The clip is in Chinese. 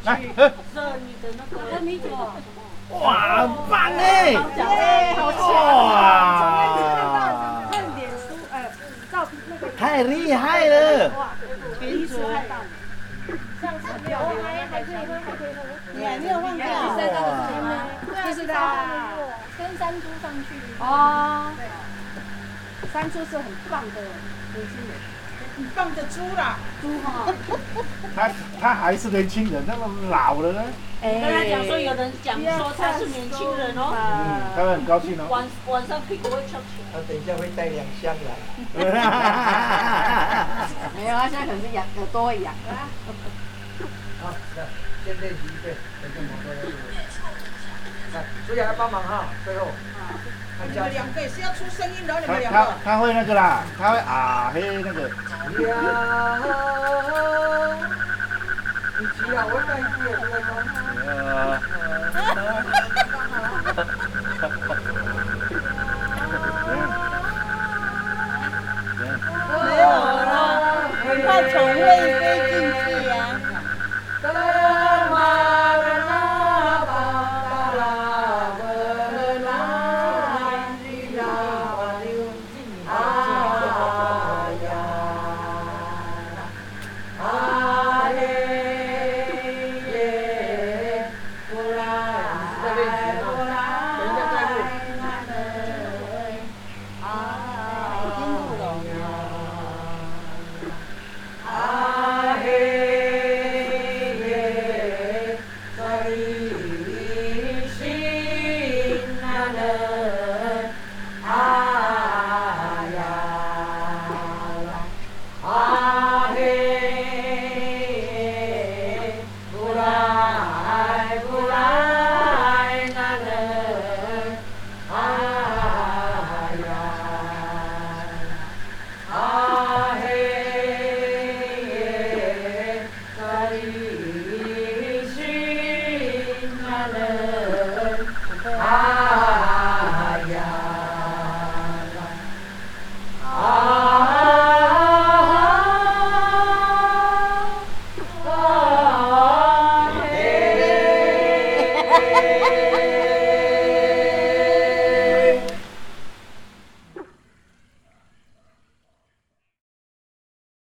来， 热你的那个米酒， 哇，很棒哎！ 好强！ 哇， 看脸书，照那个太厉害了！ 哇，鼻子太大。上次没有还可以喝，还可以喝。 你还没有忘掉。 就是他跟山猪上去。哦。山猪是很棒的年轻人。 很棒的猪啦。 猪哈。 他还是年轻人，那么老了呢？ 跟他讲说，有人讲说他是年轻人哦。 他会很高兴哦。 晚上屁股会翘起来。 他等一下会带2箱来。 没有，他现在可能是耳朵会痒。 好，先练习一遍，等下我们来，苏雅来帮忙哈，最后。 你们2个也是要出声音的，你们2个。 他会那个啦，他会啊嘿那个。 呀，你急啊，我带你也在没有啦，怕虫会飞进去呀。 啊。